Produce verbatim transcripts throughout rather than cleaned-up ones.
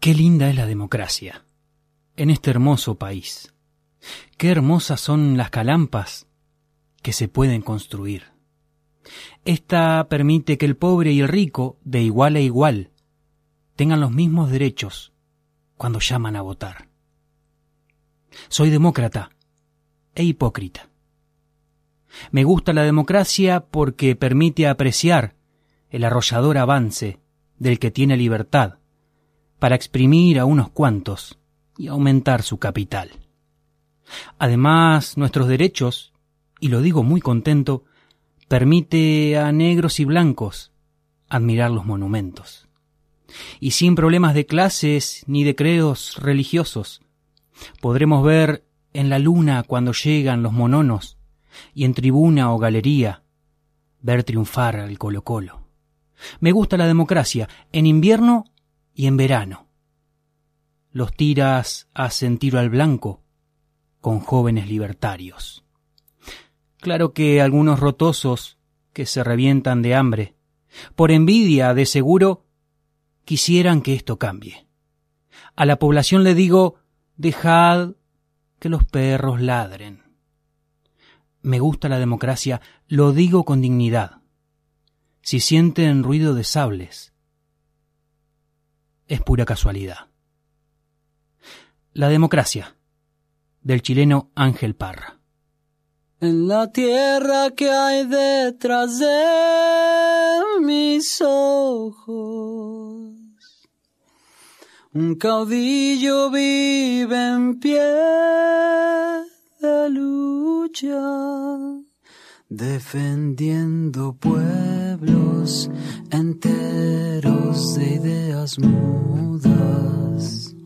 Qué linda es la democracia en este hermoso país. Qué hermosas son las calampas que se pueden construir. Esta permite que el pobre y el rico, de igual a igual, tengan los mismos derechos cuando llaman a votar. Soy demócrata e hipócrita. Me gusta la democracia porque permite apreciar el arrollador avance del que tiene libertad para exprimir a unos cuantos y aumentar su capital. Además, nuestros derechos, y lo digo muy contento, permite a negros y blancos admirar los monumentos. Y sin problemas de clases ni de credos religiosos, podremos ver en la luna cuando llegan los mononos y en tribuna o galería ver triunfar al Colo-Colo. Me gusta la democracia en invierno y en verano. Los tiras hacen tiro al blanco con jóvenes libertarios. Claro que algunos rotosos que se revientan de hambre, por envidia de seguro, quisieran que esto cambie. A la población le digo, dejad que los perros ladren. Me gusta la democracia, lo digo con dignidad. Si sienten ruido de sables, es pura casualidad. La democracia, del chileno Ángel Parra. En la tierra que hay detrás de mis ojos, un caudillo vive en pie de lucha, defendiendo pueblos enteros de ideas mudas,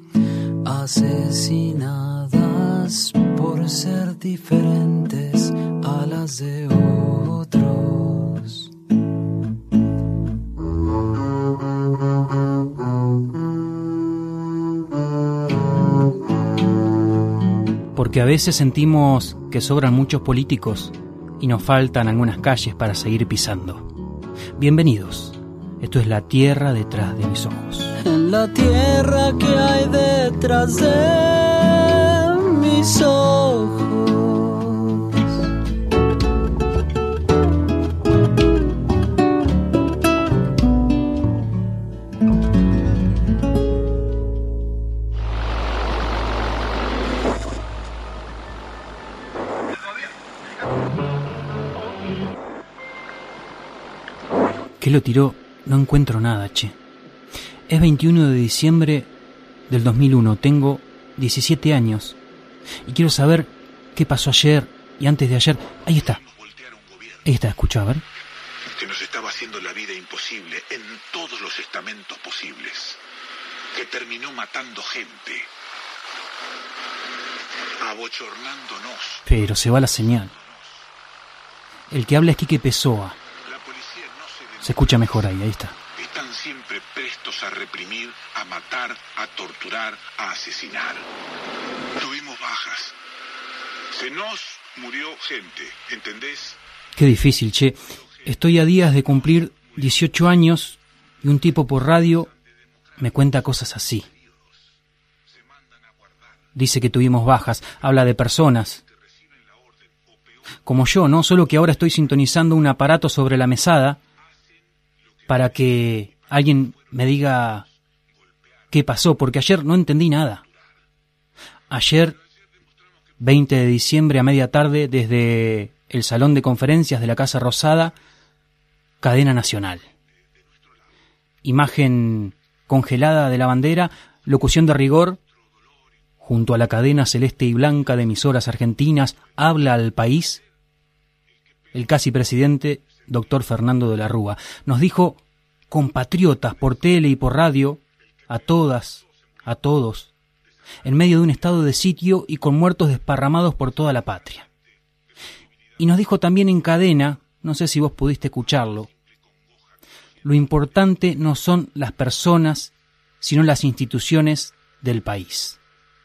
asesinadas por ser diferentes a las de otros. Porque a veces sentimos que sobran muchos políticos y nos faltan algunas calles para seguir pisando. Bienvenidos. Esto es la tierra detrás de mis ojos. En la tierra que hay detrás de mis ojos. ¿Qué lo tiró? No encuentro nada, che. Es veintiuno de diciembre del dos mil uno, tengo diecisiete años y quiero saber qué pasó ayer y antes de ayer. Ahí está. Ahí está, escucha, a ver. Que nos estaba haciendo la vida imposible en todos los estamentos posibles. Que terminó matando gente. Abochornándonos. Pero se va la señal. El que habla es Quique Pessoa. Se escucha mejor ahí, ahí está. Están siempre prestos a reprimir, a matar, a torturar, a asesinar. Tuvimos bajas. Se nos murió gente, ¿entendés? Qué difícil, che. Estoy a días de cumplir dieciocho años y un tipo por radio me cuenta cosas así. Dice que tuvimos bajas, habla de personas. Como yo, ¿no? Solo que ahora estoy sintonizando un aparato sobre la mesada para que alguien me diga qué pasó, porque ayer no entendí nada. Ayer, veinte de diciembre a media tarde, desde el salón de conferencias de la Casa Rosada, cadena nacional. Imagen congelada de la bandera, locución de rigor, junto a la cadena celeste y blanca de emisoras argentinas, habla al país el casi presidente doctor Fernando de la Rúa. Nos dijo, compatriotas, por tele y por radio, a todas, a todos, en medio de un estado de sitio y con muertos desparramados por toda la patria. Y nos dijo también en cadena, no sé si vos pudiste escucharlo, lo importante no son las personas, sino las instituciones del país.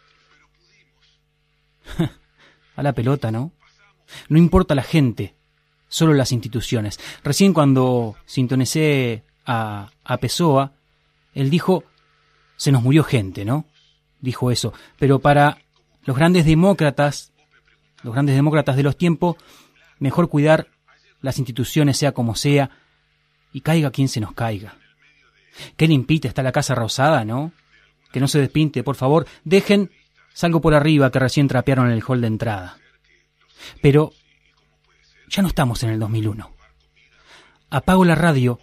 A la pelota, ¿no? No importa la gente, solo las instituciones. Recién cuando sintonicé a, a Pessoa, él dijo, se nos murió gente, ¿no? Dijo eso. Pero para los grandes demócratas, los grandes demócratas de los tiempos, mejor cuidar las instituciones sea como sea y caiga quien se nos caiga. Qué limpita está la Casa Rosada, ¿no? Que no se despinte, por favor. Dejen, salgo por arriba que recién trapearon el hall de entrada. Pero ya no estamos en el dos mil uno. Apago la radio.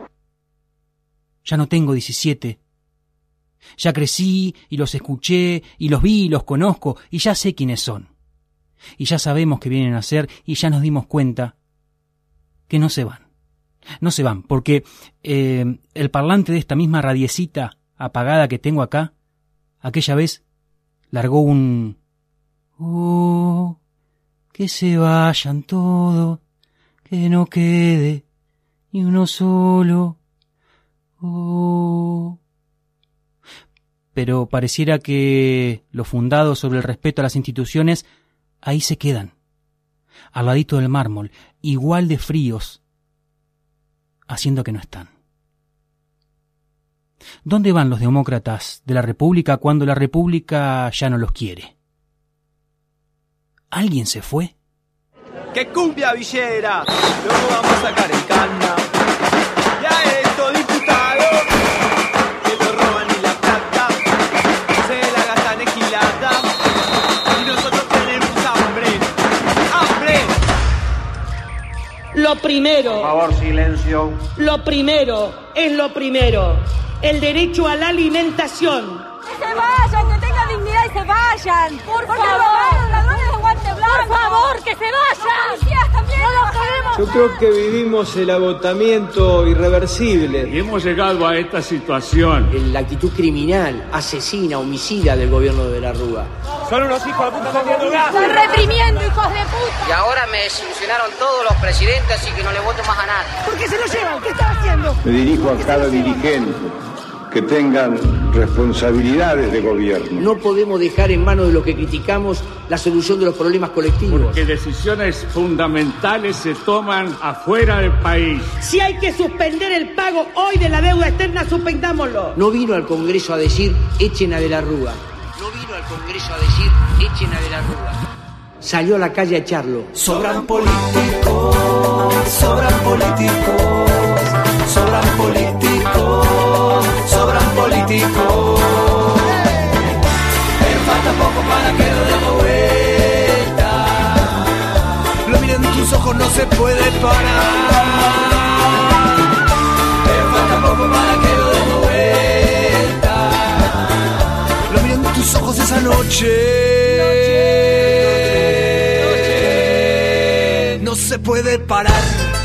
Ya no tengo diecisiete. Ya crecí y los escuché y los vi y los conozco y ya sé quiénes son. Y ya sabemos qué vienen a hacer y ya nos dimos cuenta que no se van. No se van porque eh, el parlante de esta misma radiecita apagada que tengo acá, aquella vez largó un... Oh, que se vayan todos, que no quede ni uno solo. Oh. Pero pareciera que los fundados sobre el respeto a las instituciones ahí se quedan, al ladito del mármol, igual de fríos, haciendo que no están. ¿Dónde van los demócratas de la República cuando la República ya no los quiere? ¿Alguien se fue? ¡Qué cumbia villera! Luego vamos a sacar el cana. Ya esto, diputado, que lo roban y la plata, se la gastan en gilada, y nosotros tenemos hambre, ¡hambre! Lo primero... Por favor, silencio. Lo primero es lo primero. El derecho a la alimentación. Que se vayan, que tengan dignidad y se vayan. Por Porque favor, los ladrones de guante blanco. Por favor, que se vayan. Los policías también. No los queremos. Yo creo que vivimos el agotamiento irreversible. Y hemos llegado a esta situación. La actitud criminal, asesina, homicida del gobierno de la Rúa. Son unos hijos de puta metiendo gas. Están reprimiendo, hijos de puta. Y ahora me desilusionaron todos los presidentes, así que no le voto más a nadie. ¿Por qué se lo llevan? ¿Qué están haciendo? Me dirijo a cada dirigente. Que tengan responsabilidades de gobierno. No podemos dejar en manos de los que criticamos la solución de los problemas colectivos. Porque decisiones fundamentales se toman afuera del país. Si hay que suspender el pago hoy de la deuda externa, suspendámoslo. No vino al Congreso a decir, echen a De la Rúa. No vino al Congreso a decir, echen a De la Rúa. Salió a la calle a echarlo. Sobran políticos, sobran políticos, sobran políticos. Sobran políticos, pero falta poco para que lo demos vuelta. Lo miren en tus ojos, no se puede parar. Pero falta poco para que lo demos vuelta. Lo miren en tus ojos esa noche. No se puede parar.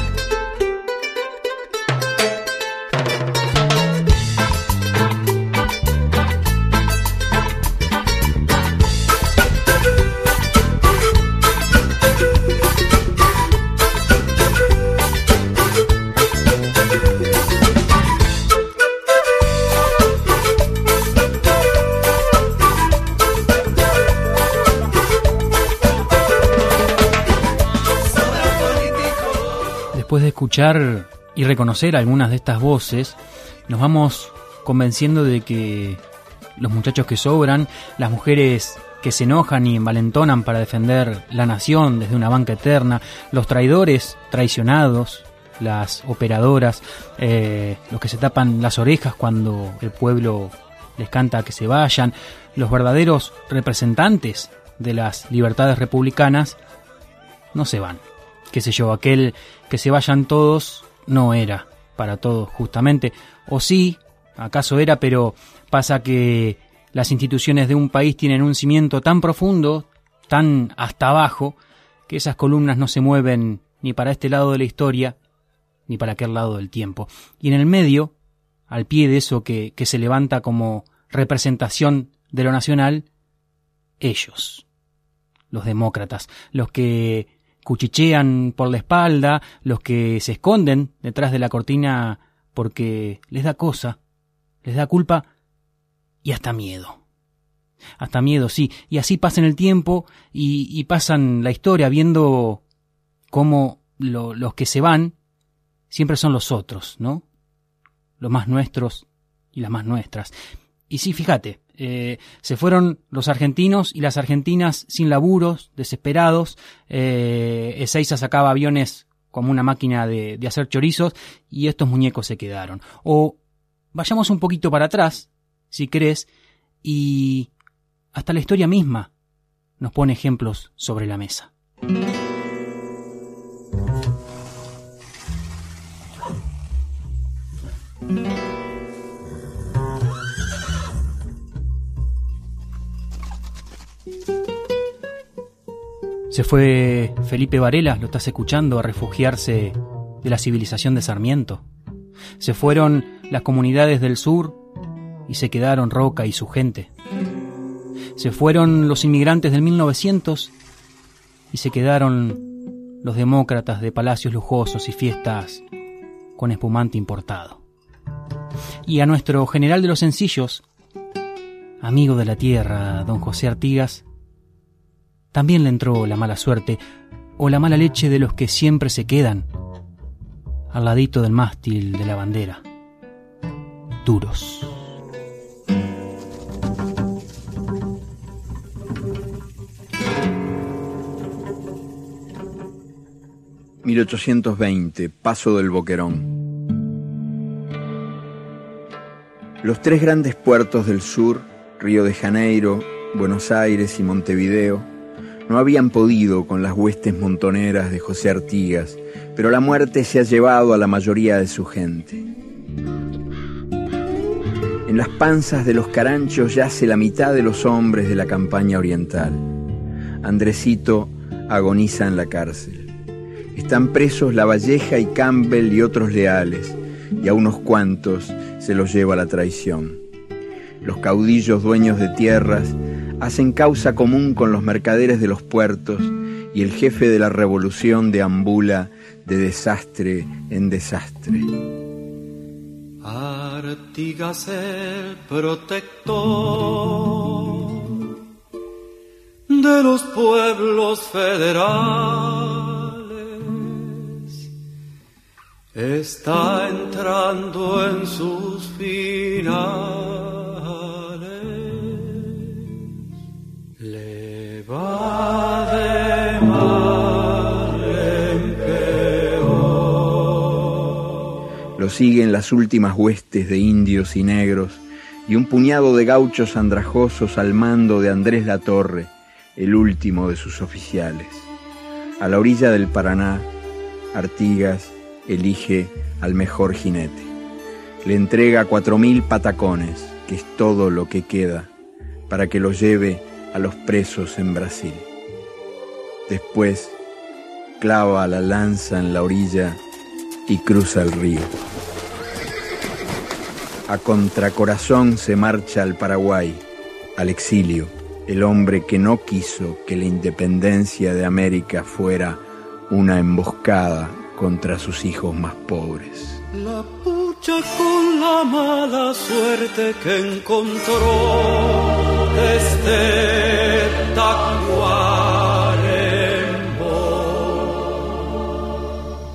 Después de escuchar y reconocer algunas de estas voces, nos vamos convenciendo de que los muchachos que sobran, las mujeres que se enojan y envalentonan para defender la nación desde una banca eterna, los traidores traicionados, las operadoras, eh, los que se tapan las orejas cuando el pueblo les canta que se vayan, los verdaderos representantes de las libertades republicanas, no se van. Qué sé yo, aquel que se vayan todos no era para todos justamente, o sí, acaso era, pero pasa que las instituciones de un país tienen un cimiento tan profundo, tan hasta abajo, que esas columnas no se mueven ni para este lado de la historia, ni para aquel lado del tiempo. Y en el medio, al pie de eso que, que se levanta como representación de lo nacional, ellos, los demócratas, los que cuchichean por la espalda, los que se esconden detrás de la cortina porque les da cosa, les da culpa y hasta miedo. Hasta miedo, sí. Y así pasan el tiempo y, y pasan la historia viendo cómo lo, los que se van siempre son los otros, ¿no? Los más nuestros y las más nuestras. Y sí, fíjate, eh, se fueron los argentinos y las argentinas sin laburos, desesperados. eh, Ezeiza sacaba aviones como una máquina de, de hacer chorizos y estos muñecos se quedaron. O vayamos un poquito para atrás, si querés, y hasta la historia misma nos pone ejemplos sobre la mesa. Se fue Felipe Varela, lo estás escuchando, a refugiarse de la civilización de Sarmiento. Se fueron las comunidades del sur y se quedaron Roca y su gente. Se fueron los inmigrantes del mil novecientos y se quedaron los demócratas de palacios lujosos y fiestas con espumante importado. Y a nuestro general de los sencillos, amigo de la tierra, don José Artigas, también le entró la mala suerte o la mala leche de los que siempre se quedan al ladito del mástil de la bandera, duros. mil ochocientos veinte, Paso del Boquerón. Los tres grandes puertos del sur, Río de Janeiro, Buenos Aires y Montevideo, no habían podido con las huestes montoneras de José Artigas, pero la muerte se ha llevado a la mayoría de su gente. En las panzas de los caranchos yace la mitad de los hombres de la campaña oriental. Andresito agoniza en la cárcel. Están presos Lavalleja y Campbell y otros leales, y a unos cuantos se los lleva la traición. Los caudillos dueños de tierras hacen causa común con los mercaderes de los puertos y el jefe de la revolución deambula de desastre en desastre. Artigas el protector de los pueblos federales está entrando en sus finales. Va de mal en peor. Lo siguen las últimas huestes de indios y negros y un puñado de gauchos andrajosos al mando de Andrés Latorre, el último de sus oficiales. A la orilla del Paraná, Artigas elige al mejor jinete. Le entrega cuatro mil patacones, que es todo lo que queda, para que lo lleve a los presos en Brasil. Después clava la lanza en la orilla y cruza el río. A contracorazón se marcha al Paraguay, al exilio, el hombre que no quiso que la independencia de América fuera una emboscada contra sus hijos más pobres. La pucha con la mala suerte que encontró desde Tacuarembó.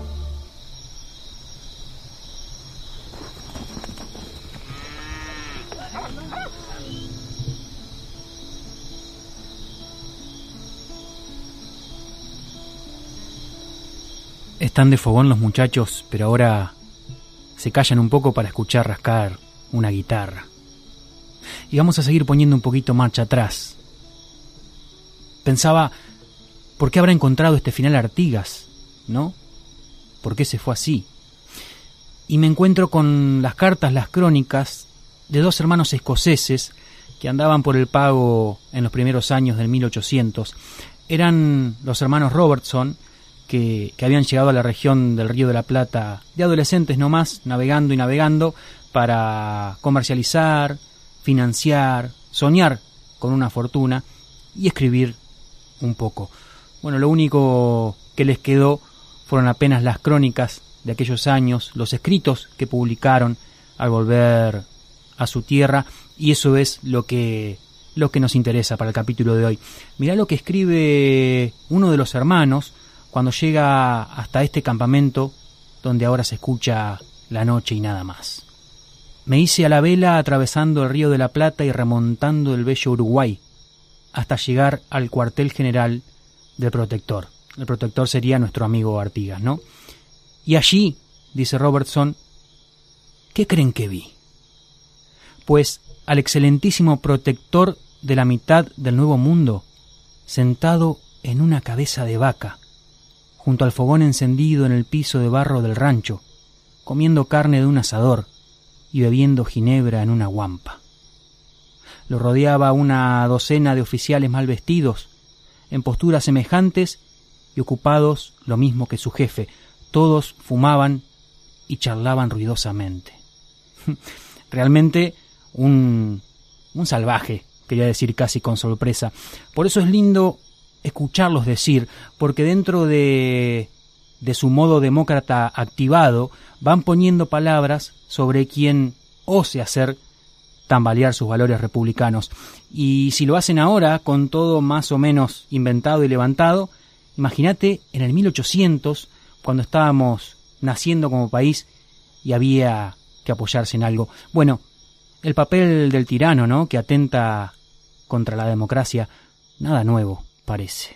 Están de fogón los muchachos, pero ahora se callan un poco para escuchar rascar una guitarra. Y vamos a seguir poniendo un poquito marcha atrás. Pensaba, ¿por qué habrá encontrado este final Artigas? ¿No? ¿Por qué se fue así? Y me encuentro con las cartas, las crónicas de dos hermanos escoceses que andaban por el pago en los primeros años del mil ochocientos. Eran los hermanos Robertson, que, que habían llegado a la región del Río de la Plata de adolescentes nomás, navegando y navegando para comercializar, financiar, soñar con una fortuna y escribir un poco. Bueno, lo único que les quedó fueron apenas las crónicas de aquellos años, los escritos que publicaron al volver a su tierra, y eso es lo que, lo que nos interesa para el capítulo de hoy. Mirá lo que escribe uno de los hermanos cuando llega hasta este campamento donde ahora se escucha la noche y nada más. Me hice a la vela atravesando el río de la Plata y remontando el bello Uruguay hasta llegar al cuartel general del Protector. El Protector sería nuestro amigo Artigas, ¿no? Y allí, dice Robertson, ¿qué creen que vi? Pues al excelentísimo Protector de la mitad del Nuevo Mundo, sentado en una cabeza de vaca, junto al fogón encendido en el piso de barro del rancho, comiendo carne de un asador y bebiendo ginebra en una guampa. Lo rodeaba una docena de oficiales mal vestidos, en posturas semejantes y ocupados lo mismo que su jefe. Todos fumaban y charlaban ruidosamente. Realmente un, un salvaje, quería decir casi con sorpresa. Por eso es lindo escucharlos decir, porque dentro de, de su modo demócrata activado, van poniendo palabras sobre quien ose hacer tambalear sus valores republicanos. Y si lo hacen ahora, con todo más o menos inventado y levantado, imagínate en el mil ochocientos, cuando estábamos naciendo como país y había que apoyarse en algo. Bueno, el papel del tirano, ¿no?, que atenta contra la democracia, nada nuevo, parece.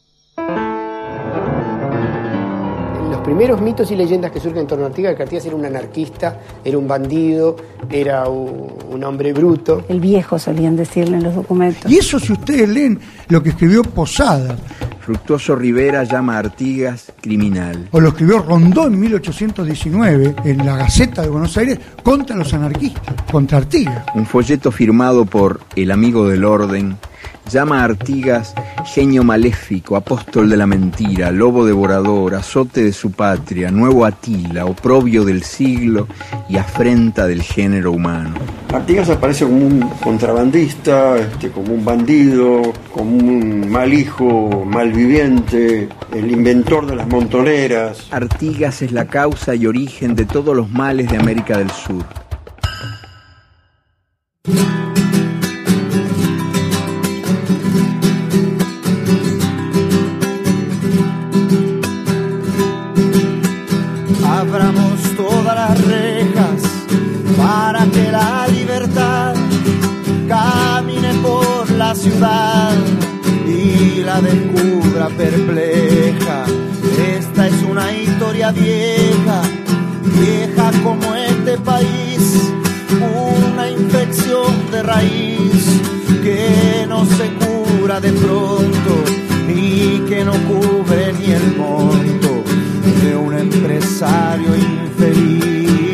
Los primeros mitos y leyendas que surgen en torno a Artigas, que Artigas era un anarquista, era un bandido, era un, un hombre bruto. El viejo, solían decirle en los documentos. Y eso, si ustedes leen lo que escribió Posada. Fructuoso Rivera llama a Artigas criminal. O lo escribió Rondó en mil ochocientos diecinueve en la Gaceta de Buenos Aires contra los anarquistas, contra Artigas. Un folleto firmado por el amigo del orden llama a Artigas genio maléfico, apóstol de la mentira, lobo devorador, azote de su patria, nuevo Atila, oprobio del siglo y afrenta del género humano. Artigas aparece como un contrabandista, este, como un bandido, como un mal hijo, malviviente, el inventor de las montoneras. Artigas es la causa y origen de todos los males de América del Sur. Abramos todas las rejas para que la libertad camine por la ciudad y la descubra perpleja. Esta es una historia vieja, vieja como este país, una infección de raíz que no se cura de pronto y que no cubre ni el monto de un empresario infeliz.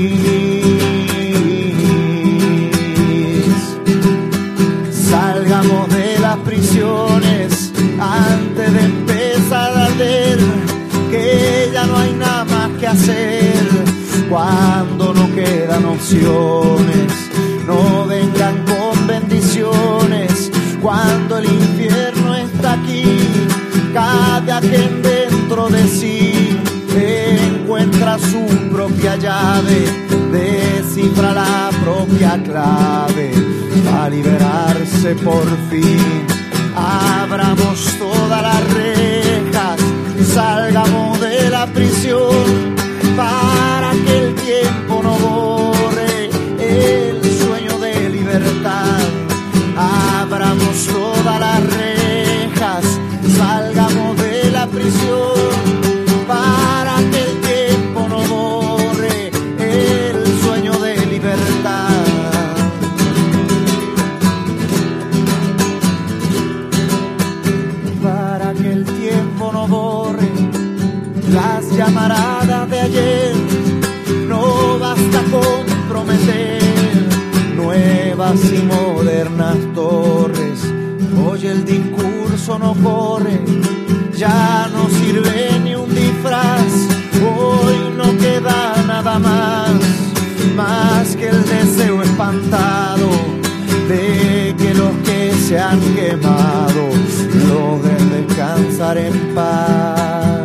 Salgamos de las prisiones antes de empezar a arder, que ya no hay nada más que hacer cuando no quedan opciones. No vengan con bendiciones cuando el infierno está aquí. Cada quien dentro de sí encuentra su propia llave, descifra la propia clave para liberarse por fin. Abramos todas las rejas, salgamos de la prisión para que el tiempo no borre el sueño de libertad. Abramos todas las rejas, salgamos de la prisión para que el tiempo no borre el sueño de libertad. Para que el tiempo no borre las llamaradas de ayer, no basta con prometer nuevas y modernas torres. Hoy el discurso no corre, ya no sirve ni un disfraz. Hoy no queda nada más, más que el deseo espantado de que los que se han quemado logren descansar en paz.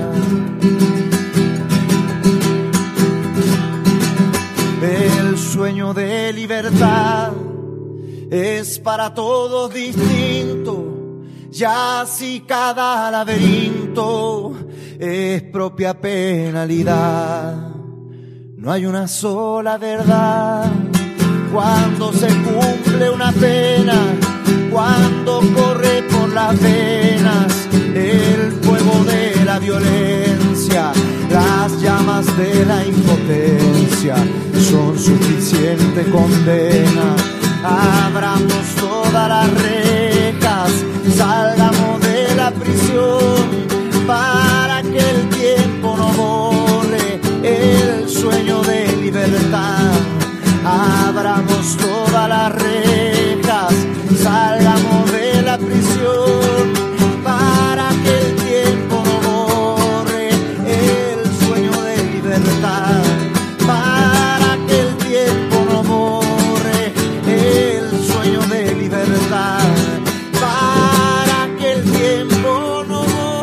El sueño de libertad es para todos distinto, ya si cada laberinto es propia penalidad. No hay una sola verdad, cuando se cumple una pena, cuando corre por las venas el fuego de la violencia, las llamas de la impotencia son suficiente condena. Abramos todas las rejas, salgamos de la prisión para que el tiempo no borre el sueño de libertad. Abramos todas las rejas, salgamos de la prisión para que el tiempo no borre el sueño de libertad. Para que el tiempo no borre el sueño de libertad. Para que el tiempo no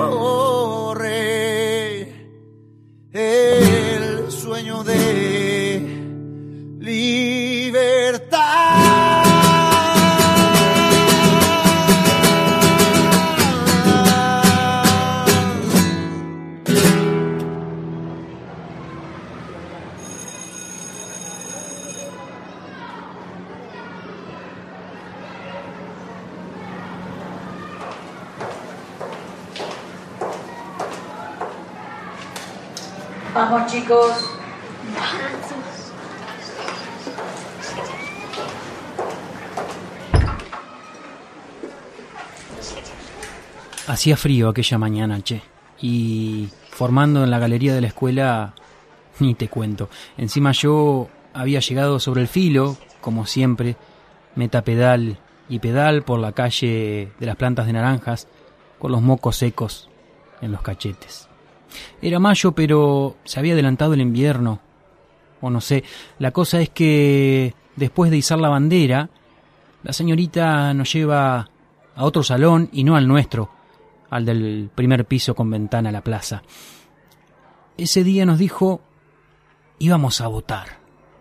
borre el sueño de libertad. Vamos, chicos. Hacía frío aquella mañana, che, y formando en la galería de la escuela, ni te cuento. Encima yo había llegado sobre el filo, como siempre, metapedal y pedal por la calle de las plantas de naranjas, con los mocos secos en los cachetes. Era mayo, pero se había adelantado el invierno, o no sé. La cosa es que después de izar la bandera, la señorita nos lleva a otro salón y no al nuestro, al del primer piso con ventana a la plaza. Ese día nos dijo, íbamos a votar.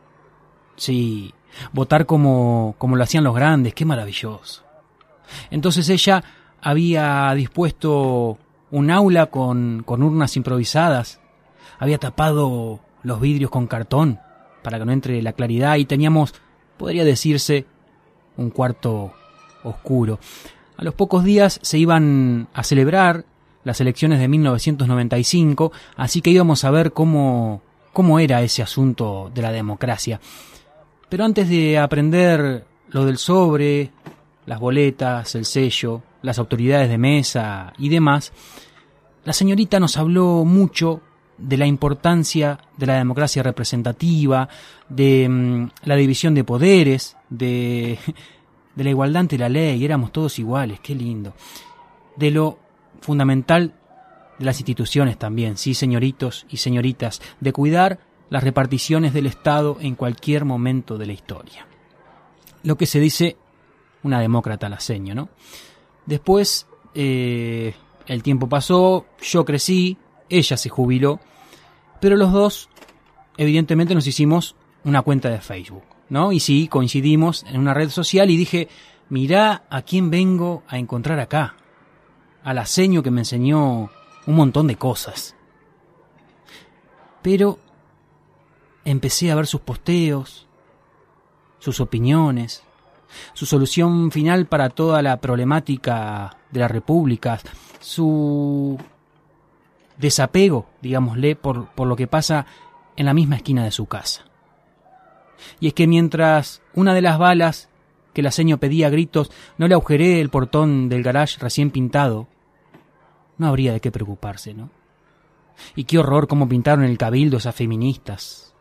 Sí, votar como, como lo hacían los grandes, qué maravilloso. Entonces ella había dispuesto un aula con, con urnas improvisadas, había tapado los vidrios con cartón para que no entre la claridad y teníamos, podría decirse, un cuarto oscuro. A los pocos días se iban a celebrar las elecciones de mil novecientos noventa y cinco, así que íbamos a ver cómo, cómo era ese asunto de la democracia. Pero antes de aprender lo del sobre, las boletas, el sello, las autoridades de mesa y demás, la señorita nos habló mucho de la importancia de la democracia representativa, de mmm, la división de poderes, de, de la igualdad ante la ley, éramos todos iguales, qué lindo. De lo fundamental de las instituciones también, sí, señoritos y señoritas, de cuidar las reparticiones del Estado en cualquier momento de la historia. Lo que se dice una demócrata la seño, ¿no? Después, eh, el tiempo pasó, yo crecí, ella se jubiló, pero los dos, evidentemente, nos hicimos una cuenta de Facebook, ¿no? Y sí, coincidimos en una red social y dije, mirá a quién vengo a encontrar acá, a la seño que me enseñó un montón de cosas. Pero empecé a ver sus posteos, sus opiniones, su solución final para toda la problemática de la República, su desapego, digámosle, por, por lo que pasa en la misma esquina de su casa. Y es que mientras una de las balas que la seño pedía a gritos no le agujeré el portón del garage recién pintado, no habría de qué preocuparse, ¿no? Y qué horror cómo pintaron el cabildo esas feministas.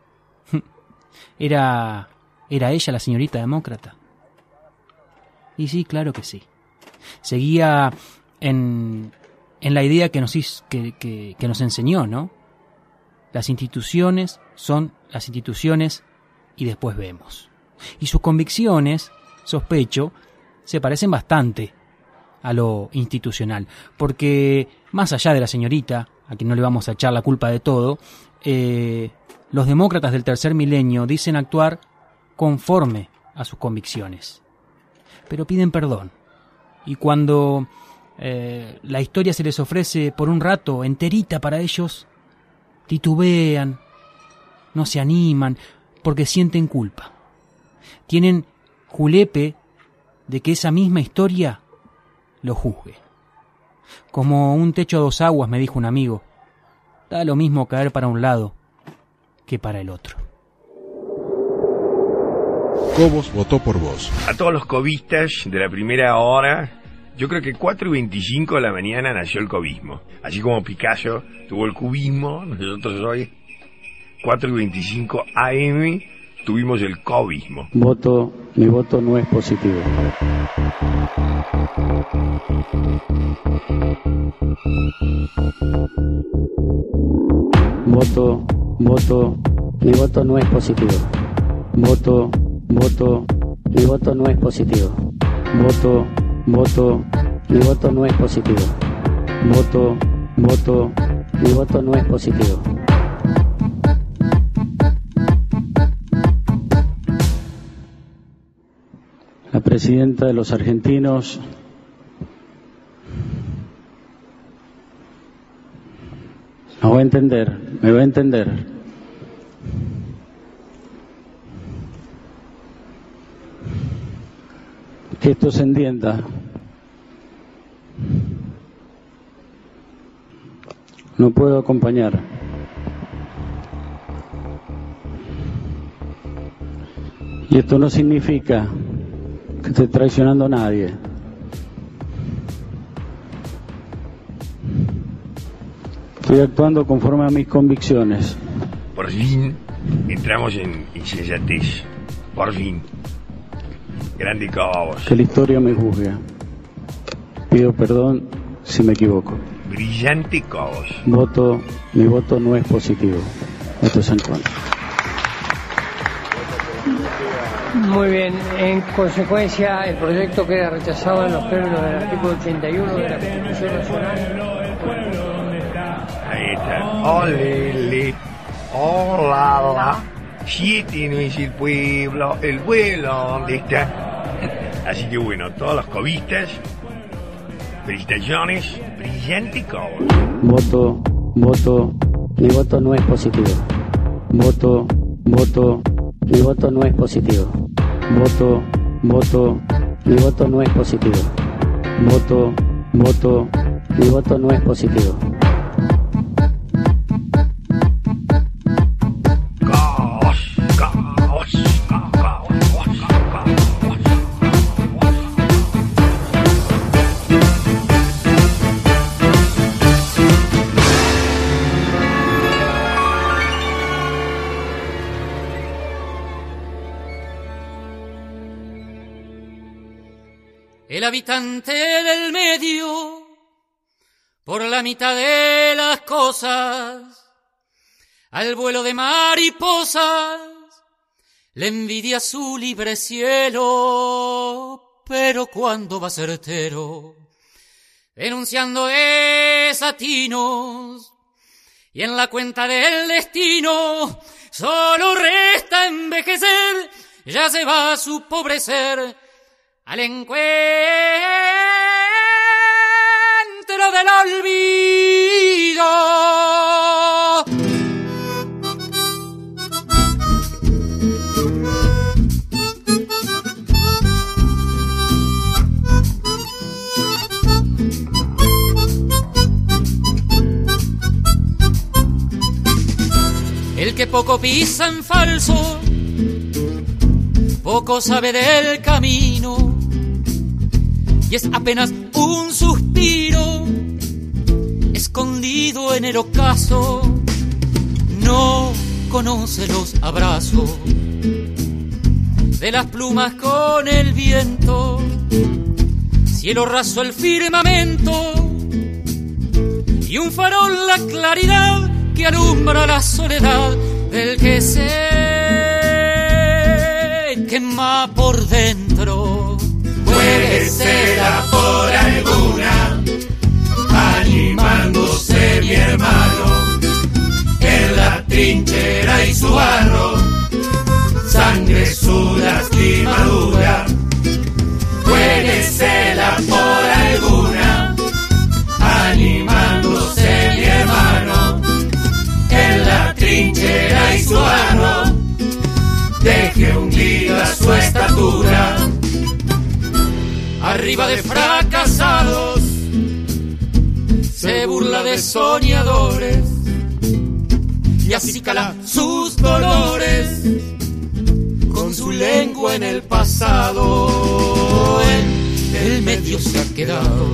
Era, era ella la señorita demócrata. Y sí, claro que sí. Seguía en, en la idea que nos, que, que, que nos enseñó, ¿no? Las instituciones son las instituciones y después vemos. Y sus convicciones, sospecho, se parecen bastante a lo institucional. Porque más allá de la señorita, a quien no le vamos a echar la culpa de todo, eh, los demócratas del tercer milenio dicen actuar conforme a sus convicciones. Pero piden perdón. Y cuando eh, la historia se les ofrece por un rato enterita para ellos, titubean, no se animan, porque sienten culpa. tienen julepe de que esa misma historia lo juzgue. Como un techo a dos aguas, me dijo un amigo, da lo mismo caer para un lado que para el otro. Cobos votó por vos. A todos los cobistas de la primera hora, yo creo que cuatro y veinticinco de la mañana nació el cobismo. Así como Picasso tuvo el cubismo, nosotros hoy, cuatro y veinticinco A M, tuvimos el cobismo. Voto, mi voto no es positivo. Voto, voto, mi voto no es positivo. Voto, voto, mi voto no es positivo. Voto, voto, mi voto no es positivo. Voto, voto, mi voto no es positivo. La presidenta de los argentinos me va a entender, me va a entender. Que esto se entienda. No puedo acompañar. Y esto no significa que esté traicionando a nadie. Estoy actuando conforme a mis convicciones. Por fin entramos en insensatez. Por fin. Grande Cobos. Que la historia me juzgue. Pido perdón si me equivoco. Brillante Cobos. Voto, mi voto no es positivo. Esto es en contra. Muy bien, en consecuencia el proyecto queda rechazado en los términos del artículo ochenta y uno de la Constitución Nacional. Ahí está. Olele, hola, siete no es el pueblo, el vuelo, ¿dónde está? Así que bueno, todos los cobistas, felicitaciones, brillante Cobos. Voto, voto, mi voto no es positivo. Voto, voto, mi voto no es positivo. Voto, voto, mi voto no es positivo. Voto, voto, mi voto no es positivo. El habitante del medio, por la mitad de las cosas, al vuelo de mariposas, le envidia su libre cielo, pero cuando va certero, denunciando desatinos, y en la cuenta del destino, solo resta envejecer, ya se va su pobre ser, al encuentro del olvido. El que poco pisa en falso, poco sabe del camino, y es apenas un suspiro escondido en el ocaso. No conoce los abrazos de las plumas con el viento, cielo raso el firmamento y un farol la claridad que alumbra la soledad del que se quema por dentro. Puede ser por alguna, animándose mi hermano, en la trinchera y su barro, sangre su lastimadura. Puede ser por alguna, animándose mi hermano, en la trinchera y su barro, deje hundida su arriba de fracasados, se burla de soñadores y acicala sus dolores con su lengua en el pasado. En el medio se ha quedado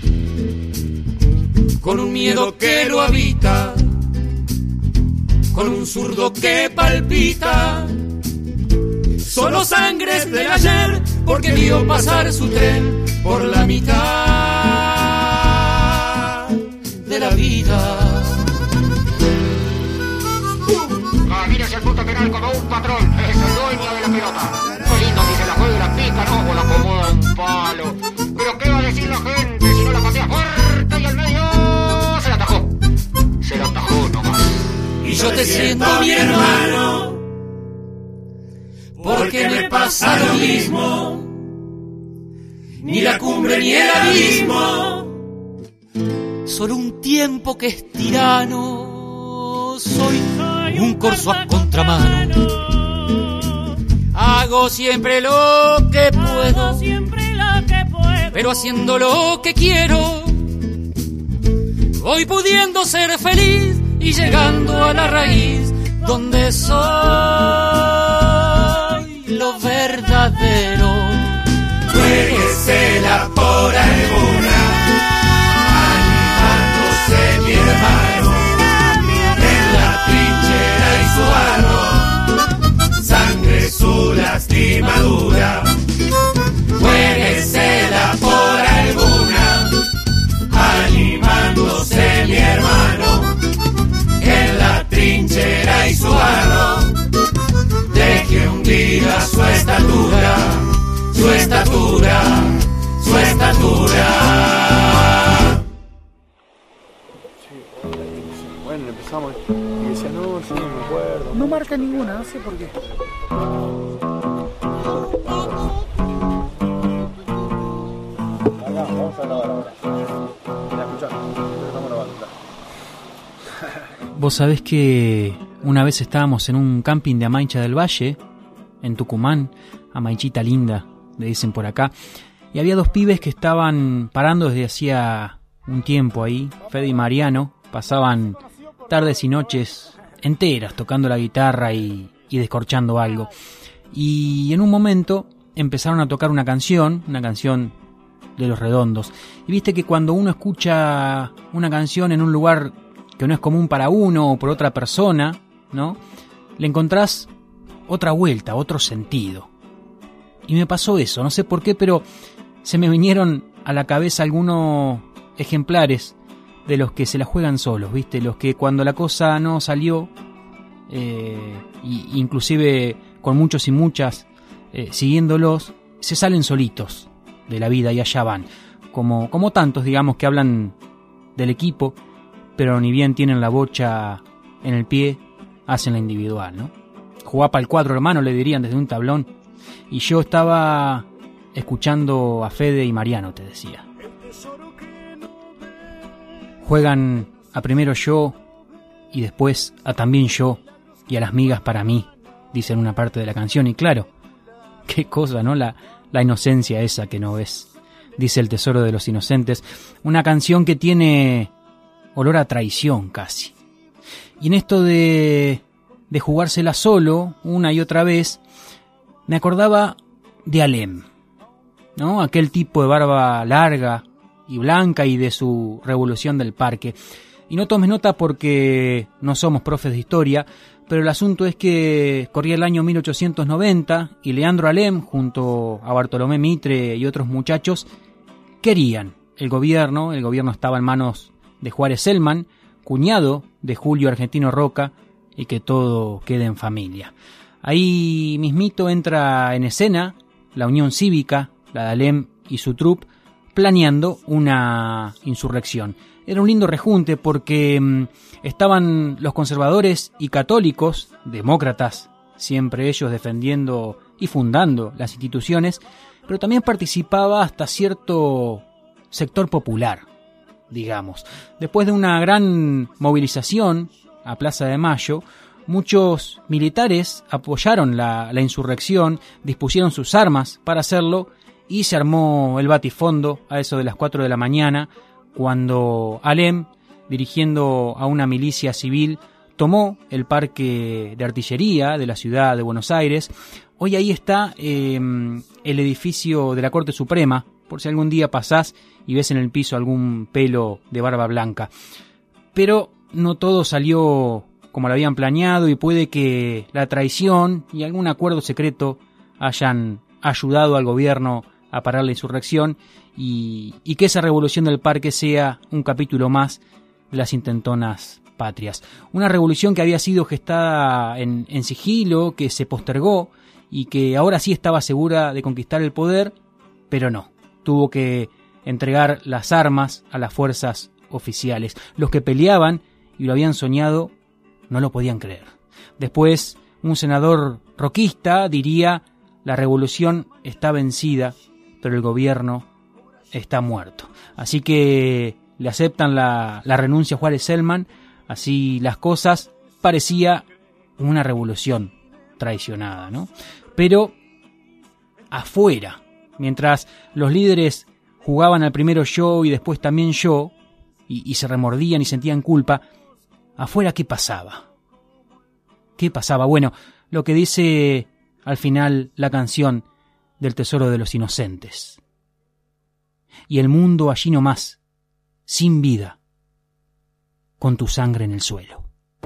con un miedo que lo habita, con un zurdo que palpita. Solo sangres del ayer, porque vio pasar su tren por la mitad de la vida. Camina hacia el punto penal como un patrón, es el dueño de la pelota. Qué lindo si se la juega, pica, no, o la acomoda un palo. Pero ¿qué va a decir la gente si no la patea fuerte y al medio se la atajó? Se la atajó nomás. Y yo te siento mi hermano, porque me pasa lo mismo, ni la cumbre ni el abismo, solo un tiempo que es tirano. Soy un corzo a contramano, hago siempre lo que puedo, pero haciendo lo que quiero, voy pudiendo ser feliz y llegando a la raíz donde soy lo verdadero. Jueguesela por alguna, animándose mi hermano, en la trinchera y su barro, sangre su lastimadura. Jueguesela por alguna, animándose mi hermano, en la trinchera y su barro, deje hundida su estatura, su estatura, su estatura. Bueno, empezamos y decía, no, yo no me acuerdo. No marca ninguna, no sé por qué. Acá, vamos a grabar ahora. Mira, escuchá, estamos grabando. Vos sabés que una vez estábamos en un camping de Amaicha del Valle, en Tucumán, Amaichita linda, le dicen por acá, y había dos pibes que estaban parando desde hacía un tiempo ahí, Fede y Mariano, pasaban tardes y noches enteras tocando la guitarra y, y descorchando algo. Y en un momento empezaron a tocar una canción, una canción de Los Redondos. Y viste que cuando uno escucha una canción en un lugar que no es común para uno o por otra persona, ¿no?, le encontrás otra vuelta, otro sentido. Y me pasó eso, no sé por qué, pero se me vinieron a la cabeza algunos ejemplares de los que se la juegan solos, ¿viste? Los que cuando la cosa no salió, eh, y, inclusive con muchos y muchas eh, siguiéndolos, se salen solitos de la vida y allá van. Como, como tantos, digamos, que hablan del equipo, pero ni bien tienen la bocha en el pie, hacen la individual, ¿no? Jugá para el cuadro, hermano, le dirían desde un tablón. Y yo estaba escuchando a Fede y Mariano, te decía. Juegan a primero yo y después a también yo y a las migas para mí, dicen una parte de la canción. Y claro, qué cosa, ¿no? La, la inocencia esa que no ves, dice El Tesoro de los Inocentes. Una canción que tiene olor a traición casi. Y en esto de, de jugársela solo una y otra vez, me acordaba de Alem, ¿no? Aquel tipo de barba larga y blanca y de su Revolución del Parque. Y no tomes nota porque no somos profes de historia, pero el asunto es que corría el año mil ochocientos noventa y Leandro Alem, junto a Bartolomé Mitre y otros muchachos, querían el gobierno. El gobierno estaba en manos de Juárez Selman, cuñado de Julio Argentino Roca, y que todo quede en familia. Ahí mismito entra en escena la Unión Cívica, la de Alem y su troupe, planeando una insurrección. Era un lindo rejunte porque mmm, estaban los conservadores y católicos, demócratas, siempre ellos defendiendo y fundando las instituciones, pero también participaba hasta cierto sector popular, digamos. Después de una gran movilización a Plaza de Mayo, muchos militares apoyaron la, la insurrección, dispusieron sus armas para hacerlo y se armó el batifondo a eso de las cuatro de la mañana, cuando Alem, dirigiendo a una milicia civil, tomó el parque de artillería de la ciudad de Buenos Aires. Hoy ahí está eh, el edificio de la Corte Suprema, por si algún día pasás y ves en el piso algún pelo de barba blanca. Pero no todo salió como lo habían planeado y puede que la traición y algún acuerdo secreto hayan ayudado al gobierno a parar la insurrección y, y que esa revolución del parque sea un capítulo más de las intentonas patrias. Una revolución que había sido gestada en, en sigilo, que se postergó y que ahora sí estaba segura de conquistar el poder, pero no. Tuvo que entregar las armas a las fuerzas oficiales. Los que peleaban y lo habían soñado no lo podían creer. Después, un senador roquista diría: la revolución está vencida, pero el gobierno está muerto. Así que le aceptan la, la renuncia a Juárez Celman. Así las cosas, parecía una revolución traicionada, ¿no? Pero afuera, mientras los líderes jugaban al primero yo y después también yo, y, y se remordían y sentían culpa, afuera, ¿qué pasaba? ¿Qué pasaba? Bueno, lo que dice al final la canción del Tesoro de los Inocentes. Y el mundo allí nomás, sin vida, con tu sangre en el suelo.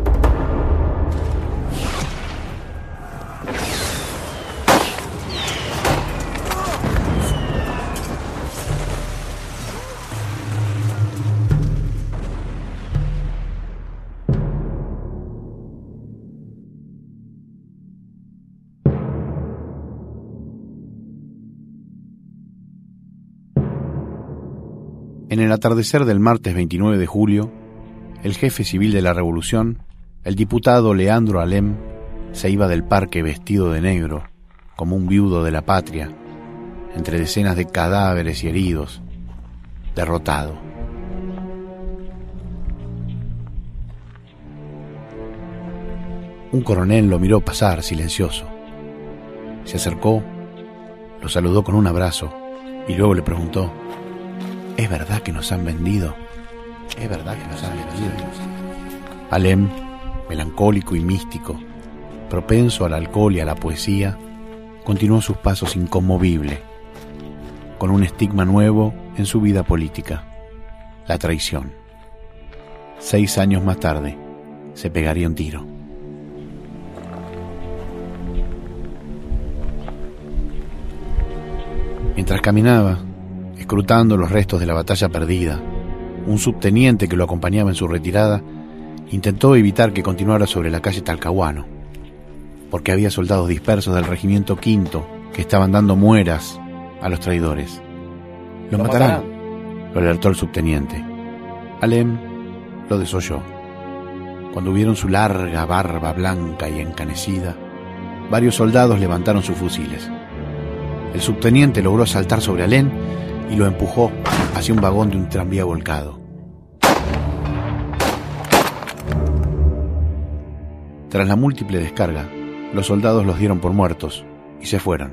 En el atardecer del martes veintinueve de julio, el jefe civil de la revolución, el diputado Leandro Alem, se iba del parque vestido de negro, como un viudo de la patria, entre decenas de cadáveres y heridos, derrotado. Un coronel lo miró pasar silencioso. Se acercó, lo saludó con un abrazo y luego le preguntó: ¿es verdad que nos han vendido? ¿Es verdad que nos han vendido? Alem, melancólico y místico, propenso al alcohol y a la poesía, continuó sus pasos inconmovible, con un estigma nuevo en su vida política: la traición. Seis años más tarde, se pegaría un tiro. Mientras caminaba, escrutando los restos de la batalla perdida, un subteniente que lo acompañaba en su retirada intentó evitar que continuara sobre la calle Talcahuano, porque había soldados dispersos del regimiento quinto que estaban dando mueras a los traidores. «¿Lo matarán?», lo alertó el subteniente. Alem lo desoyó. Cuando vieron su larga barba blanca y encanecida, varios soldados levantaron sus fusiles. El subteniente logró saltar sobre Alem y lo empujó hacia un vagón de un tranvía volcado. Tras la múltiple descarga, los soldados los dieron por muertos y se fueron.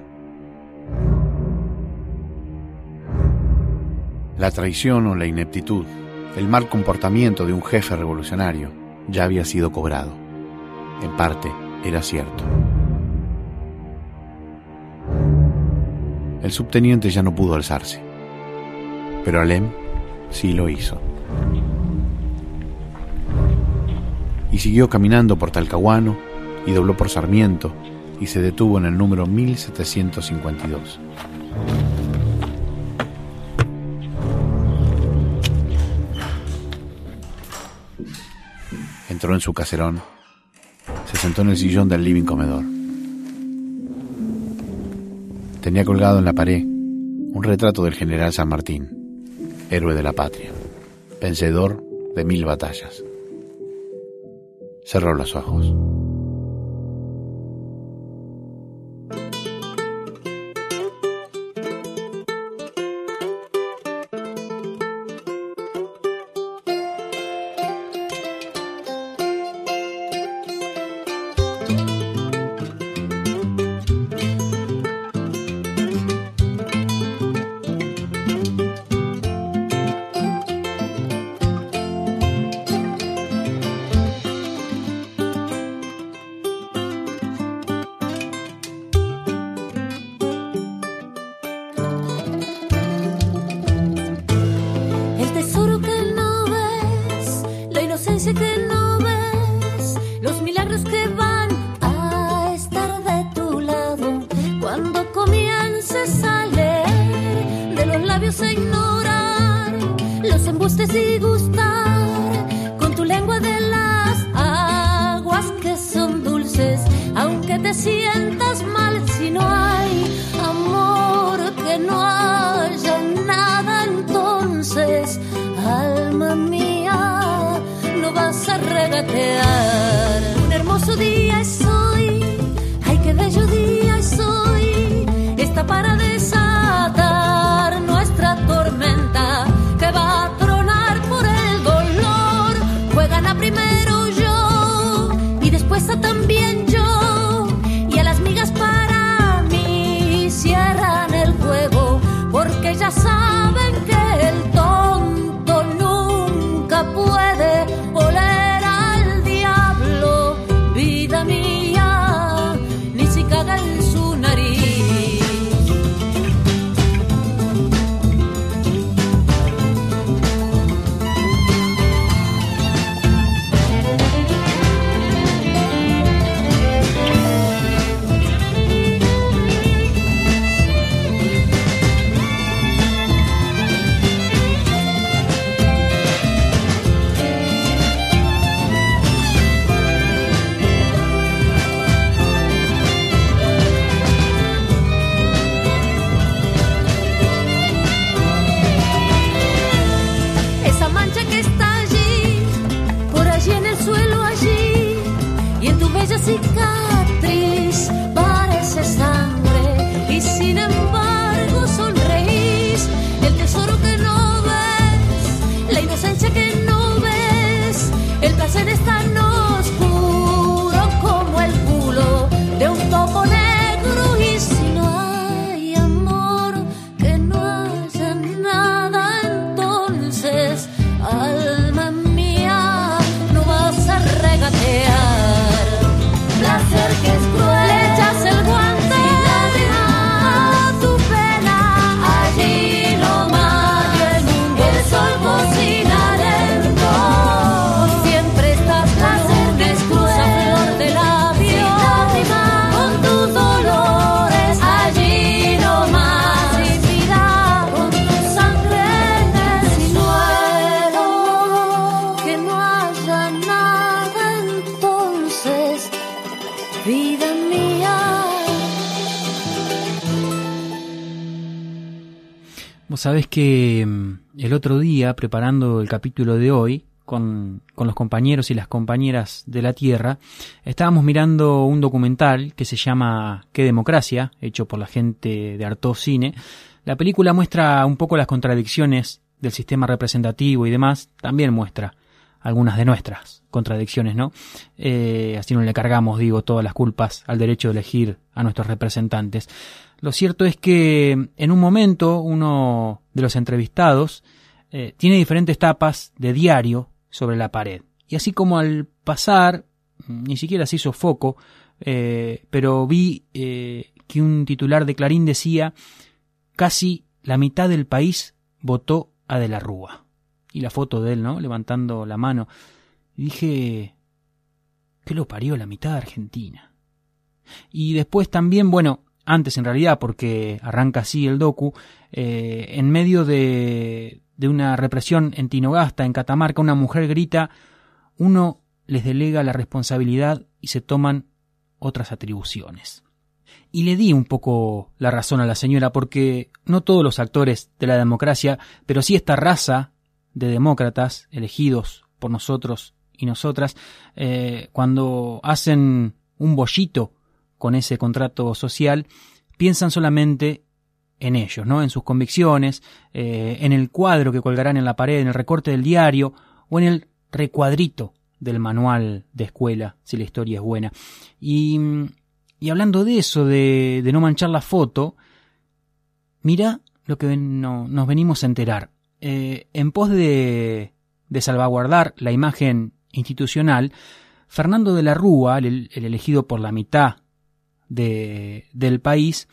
La traición o la ineptitud, el mal comportamiento de un jefe revolucionario, ya había sido cobrado. En parte, era cierto. El subteniente ya no pudo alzarse, pero Alem sí lo hizo. Y siguió caminando por Talcahuano y dobló por Sarmiento y se detuvo en el número mil setecientos cincuenta y dos. Entró en su caserón, se sentó en el sillón del living comedor. Tenía colgado en la pared un retrato del general San Martín, héroe de la patria, vencedor de mil batallas. Cerró los ojos. labios a ignorar los embustes y gustar con tu lengua de las aguas que son dulces, aunque te sientas mal. Si no hay amor, que no haya nada, entonces, alma mía, no vas a regatear. Un hermoso día es hoy, ay, qué bello día es hoy, está para desatar nuestra tormenta que va a tronar por el dolor. Juegan a primero yo y después a también yo, y a las migas para mí cierran el juego, porque ya saben que el tonto nunca puede oler al diablo. Vida mía, ni si caga en su nariz. Esa mancha que está allí, por allí en el suelo allí, y en tu bella cicatriz parece sangre, y sin embargo sonreís. El tesoro que no ves, la inocencia que no ves, el placer es tan oscuro como el culo de un topo negro. Y si no hay amor, que no haya nada, entonces, alma mía, no vas a regatear. Placer que es cruel, le echas el guante a tu pena, allí nomás, y el mundo, el sol cocinarento. Siempre estás con una excusa, flor de labio, con tus dolores, allí nomás, sin vida, con tu sangre en el suelo. Que no haya nada, entonces, vida mía. Vos sabés que mm, el otro día, preparando el capítulo de hoy, con, con los compañeros y las compañeras de la Tierra, estábamos mirando un documental que se llama ¿Qué democracia?, hecho por la gente de Artaud Cine. La película muestra un poco las contradicciones del sistema representativo y demás, también muestra algunas de nuestras contradicciones, ¿no? Eh, así no le cargamos, digo, todas las culpas al derecho de elegir a nuestros representantes. Lo cierto es que en un momento uno de los entrevistados eh, tiene diferentes tapas de diario sobre la pared. Y así como al pasar, ni siquiera se hizo foco, eh, pero vi eh, que un titular de Clarín decía: casi la mitad del país votó a De la Rúa. Y la foto de él, ¿no?, levantando la mano. Y dije, ¿qué lo parió la mitad de Argentina? Y después también, bueno, antes en realidad, porque arranca así el docu, eh, en medio de, de una represión en Tinogasta, en Catamarca, una mujer grita: uno les delega la responsabilidad y se toman otras atribuciones. Y le di un poco la razón a la señora, porque no todos los actores de la democracia, pero sí esta raza de demócratas elegidos por nosotros y nosotras, eh, cuando hacen un bollito con ese contrato social, piensan solamente en ellos, ¿no?, en sus convicciones, eh, en el cuadro que colgarán en la pared, en el recorte del diario o en el recuadrito del manual de escuela, si la historia es buena. Y, y hablando de eso, de, de no manchar la foto, mirá lo que no, nos venimos a enterar. Eh, en pos de, de salvaguardar la imagen institucional, Fernando de la Rúa, el, el elegido por la mitad de, del país,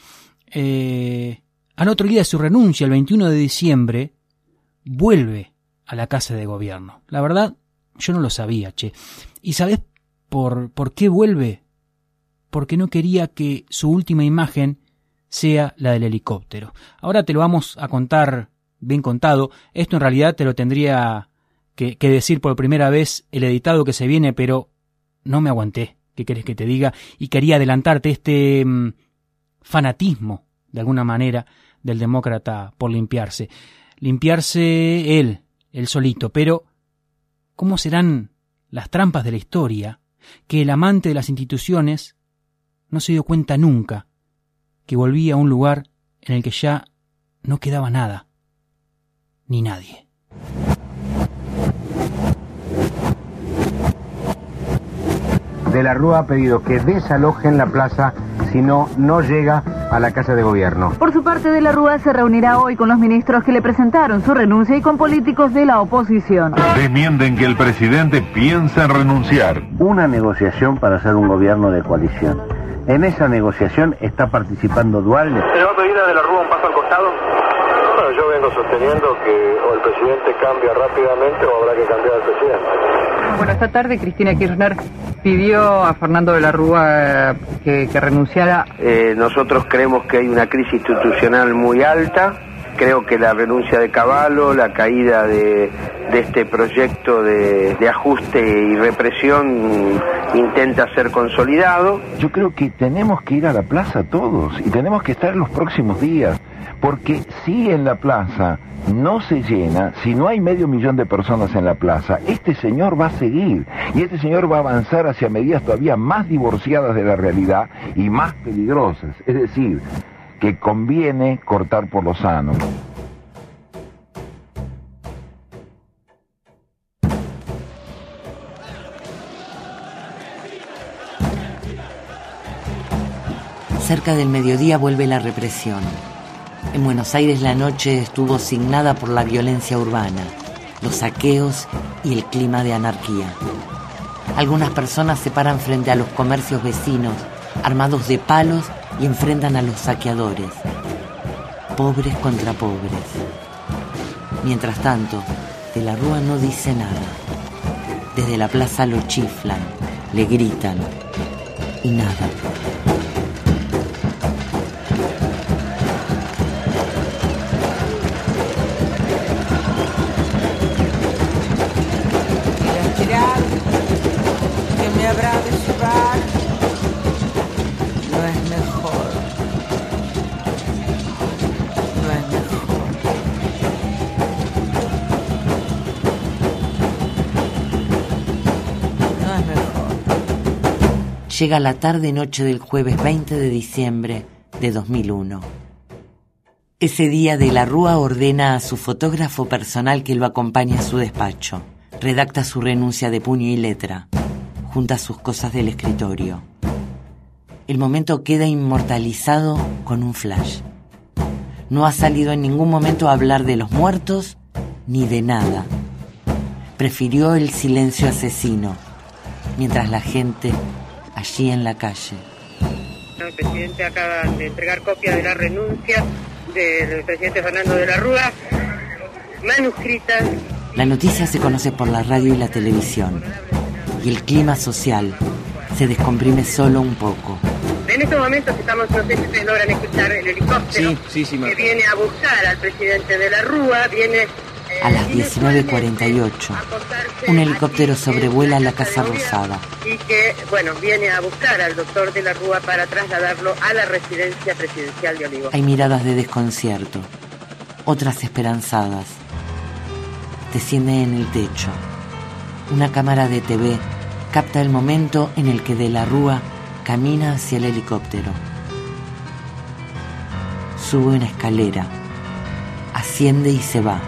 eh, al otro día de su renuncia, el veintiuno de diciembre, vuelve a la Casa de Gobierno. La verdad, yo no lo sabía, che. ¿Y sabés por, por qué vuelve? Porque no quería que su última imagen sea la del helicóptero. Ahora te lo vamos a contar bien contado. Esto en realidad te lo tendría que, que decir por primera vez el editado que se viene, pero no me aguanté. ¿Qué querés que te diga? Y quería adelantarte este mmm, fanatismo, de alguna manera, del demócrata por limpiarse. Limpiarse él, él solito, pero ¿cómo serán las trampas de la historia que el amante de las instituciones no se dio cuenta nunca que volvía a un lugar en el que ya no quedaba nada, ni nadie? De la Rúa ha pedido que desalojen la plaza, si no, no llega a la Casa de Gobierno. Por su parte, De la Rúa se reunirá hoy con los ministros que le presentaron su renuncia y con políticos de la oposición. Desmienten que el presidente piensa en renunciar. Una negociación para hacer un gobierno de coalición. En esa negociación está participando Duhalde. ¿Le va a pedir a De la Rúa un paso al costado? Bueno, yo vengo sosteniendo que o el presidente cambia rápidamente o habrá que cambiar al presidente. Bueno, esta tarde Cristina Kirchner pidió a Fernando de la Rúa que, que renunciara. Eh, nosotros creemos que hay una crisis institucional muy alta. Creo que la renuncia de Cavallo, la caída de, de este proyecto de, de ajuste y represión intenta ser consolidado. Yo creo que tenemos que ir a la plaza todos y tenemos que estar en los próximos días, porque si en la plaza no se llena, si no hay medio millón de personas en la plaza, este señor va a seguir y este señor va a avanzar hacia medidas todavía más divorciadas de la realidad y más peligrosas. Es decir, que conviene cortar por lo sano. Cerca del mediodía vuelve la represión. En Buenos Aires la noche estuvo signada por la violencia urbana, los saqueos y el clima de anarquía. Algunas personas se paran frente a los comercios vecinos, armados de palos, y enfrentan a los saqueadores. Pobres contra pobres. Mientras tanto, De la Rúa no dice nada. Desde la plaza lo chiflan, le gritan y nada. Que me habrá de llevar, no es mejor, no es mejor. No es mejor. Llega la tarde-noche del jueves veinte de diciembre de dos mil uno. Ese día De la Rúa ordena a su fotógrafo personal que lo acompañe a su despacho. Redacta su renuncia de puño y letra. Junta sus cosas del escritorio. El momento queda inmortalizado con un flash. No ha salido en ningún momento a hablar de los muertos ni de nada. Prefirió el silencio asesino, mientras la gente allí en la calle. El presidente acaba de entregar copia de la renuncia del presidente Fernando de la Rúa, manuscritas. La noticia se conoce por la radio y la televisión, y el clima social se descomprime solo un poco. En estos momentos estamos, no sé si ustedes logran escuchar el helicóptero sí, sí, sí, que viene a buscar al presidente de la Rúa, viene... A las diecinueve cuarenta y ocho, un helicóptero sobrevuela la Casa Rosada. Y que, bueno, viene a buscar al doctor de la Rúa para trasladarlo a la residencia presidencial de Olivos. Hay miradas de desconcierto, otras esperanzadas. Desciende en el techo. Una cámara de T V capta el momento en el que De la Rúa camina hacia el helicóptero. Sube una escalera, asciende y se va.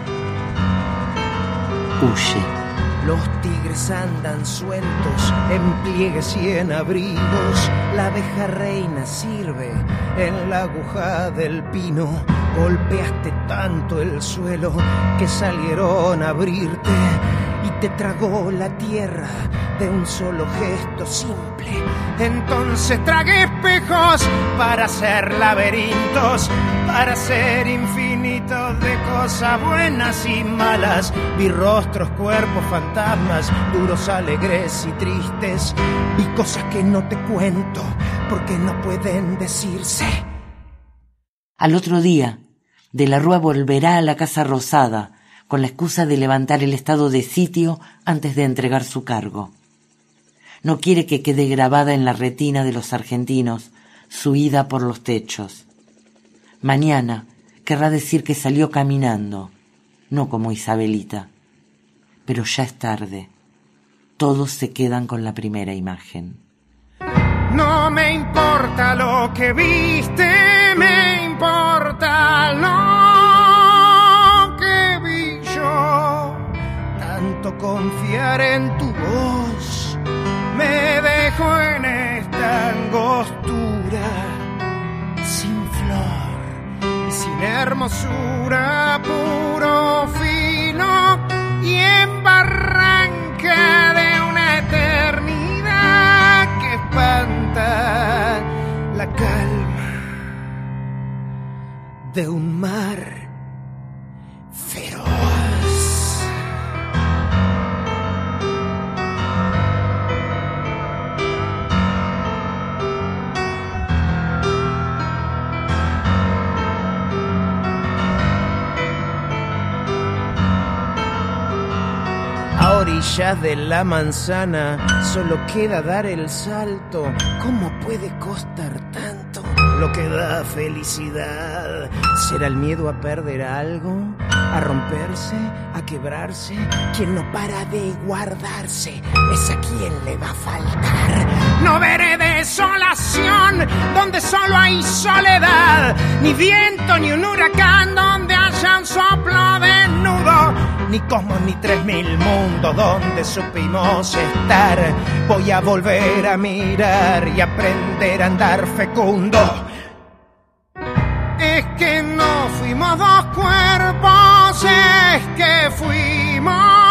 Huye. Los tigres andan sueltos en pliegues y en abrigos. La abeja reina sirve en la aguja del pino. Golpeaste tanto el suelo que salieron a abrirte y te tragó la tierra de un solo gesto simple. Entonces tragué espejos para hacer laberintos, para ser infinitos de cosas buenas y malas. Vi rostros, cuerpos, fantasmas, duros, alegres y tristes. Vi cosas que no te cuento porque no pueden decirse. Al otro día, De la Rúa volverá a la Casa Rosada con la excusa de levantar el estado de sitio antes de entregar su cargo. No quiere que quede grabada en la retina de los argentinos su ida por los techos. Mañana querrá decir que salió caminando, no como Isabelita. Pero ya es tarde. Todos se quedan con la primera imagen. No me importa lo que viste, me importa lo que vi yo. Tanto confiar en tu voz me dejo en esta angostura, sin flor y sin hermosura, puro fino y en barranca de una eternidad que espanta la calma de un mar feroz. A orillas de la manzana solo queda dar el salto. ¿Cómo puede costar tanto? Lo que da felicidad será el miedo a perder algo, a romperse, a quebrarse. Quien no para de guardarse es a quien le va a faltar. No veré desolación donde solo hay soledad, ni viento ni un huracán donde haya un soplo desnudo, ni cosmos ni tres mil mundos donde supimos estar. Voy a volver a mirar y aprender a andar fecundo. Es que no fuimos dos cuerpos, es que fuimos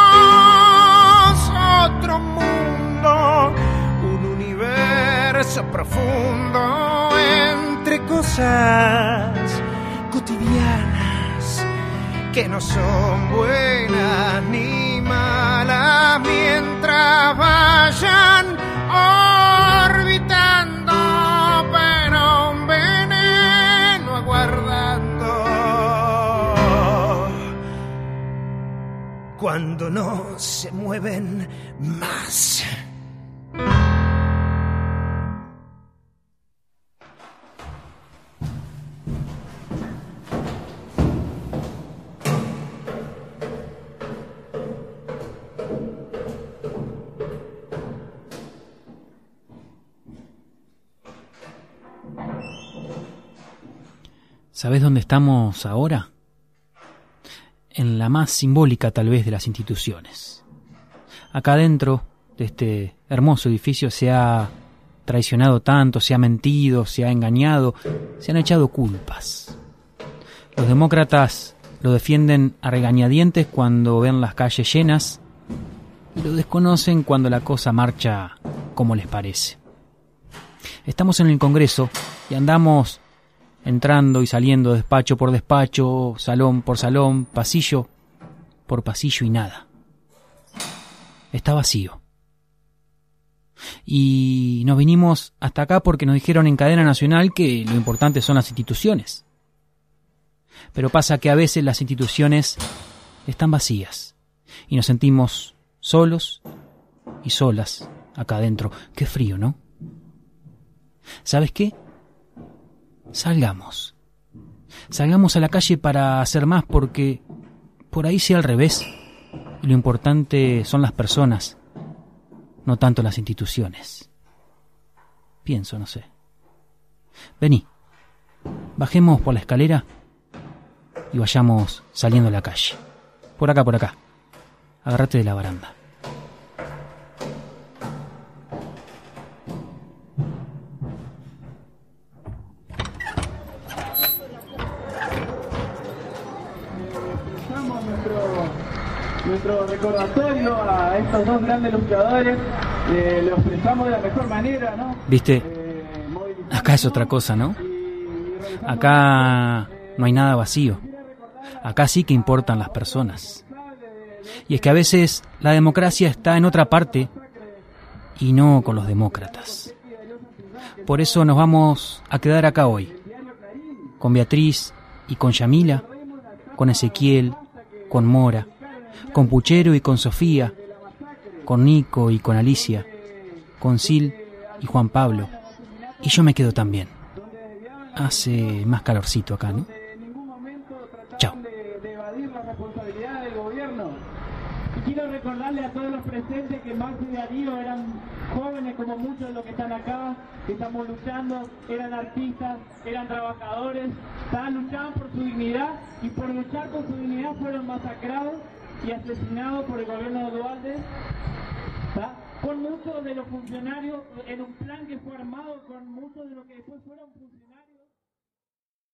otro mundo, un universo profundo entre cosas cotidianas que no son buenas ni malas mientras vayan orbitando, pero un veneno aguardando cuando no se mueven más. ¿Sabés dónde estamos ahora? En la más simbólica tal vez de las instituciones. Acá dentro de este hermoso edificio se ha traicionado tanto, se ha mentido, se ha engañado, se han echado culpas. Los demócratas lo defienden a regañadientes cuando ven las calles llenas y lo desconocen cuando la cosa marcha como les parece. Estamos en el Congreso y andamos entrando y saliendo despacho por despacho, salón por salón, pasillo por pasillo y nada. Está vacío. Y nos vinimos hasta acá porque nos dijeron en cadena nacional que lo importante son las instituciones. Pero pasa que a veces las instituciones están vacías y nos sentimos solos y solas acá adentro. Qué frío, ¿no? ¿Sabes qué? Salgamos. Salgamos a la calle para hacer más porque por ahí sea al revés. Y lo importante son las personas, no tanto las instituciones. Pienso, no sé. Vení, bajemos por la escalera y vayamos saliendo a la calle. Por acá, por acá. Agárrate de la baranda. Nuestro recordatorio a estos dos grandes luchadores, eh, lo expresamos de la mejor manera, ¿no? ¿Viste? Acá es otra cosa, ¿no? Acá no hay nada vacío. Acá sí que importan las personas. Y es que a veces la democracia está en otra parte y no con los demócratas. Por eso nos vamos a quedar acá hoy, con Beatriz Y con Yamila, con Ezequiel, con Mora, con Puchero y con Sofía, con Nico y con Alicia, con Sil y Juan Pablo. Y yo me quedo también. Hace más calorcito acá, ¿no? Chao. De evadir la responsabilidad del gobierno. Y quiero recordarle a todos los presentes que Maxi y Darío eran jóvenes como muchos de los que están acá, que estamos luchando, eran artistas, eran trabajadores, estaban luchando por su dignidad y por luchar por su dignidad fueron masacrados y asesinados por el gobierno de Dualde, ¿tá? Con muchos de los funcionarios en un plan que fue armado con muchos de los que después fueron funcionarios.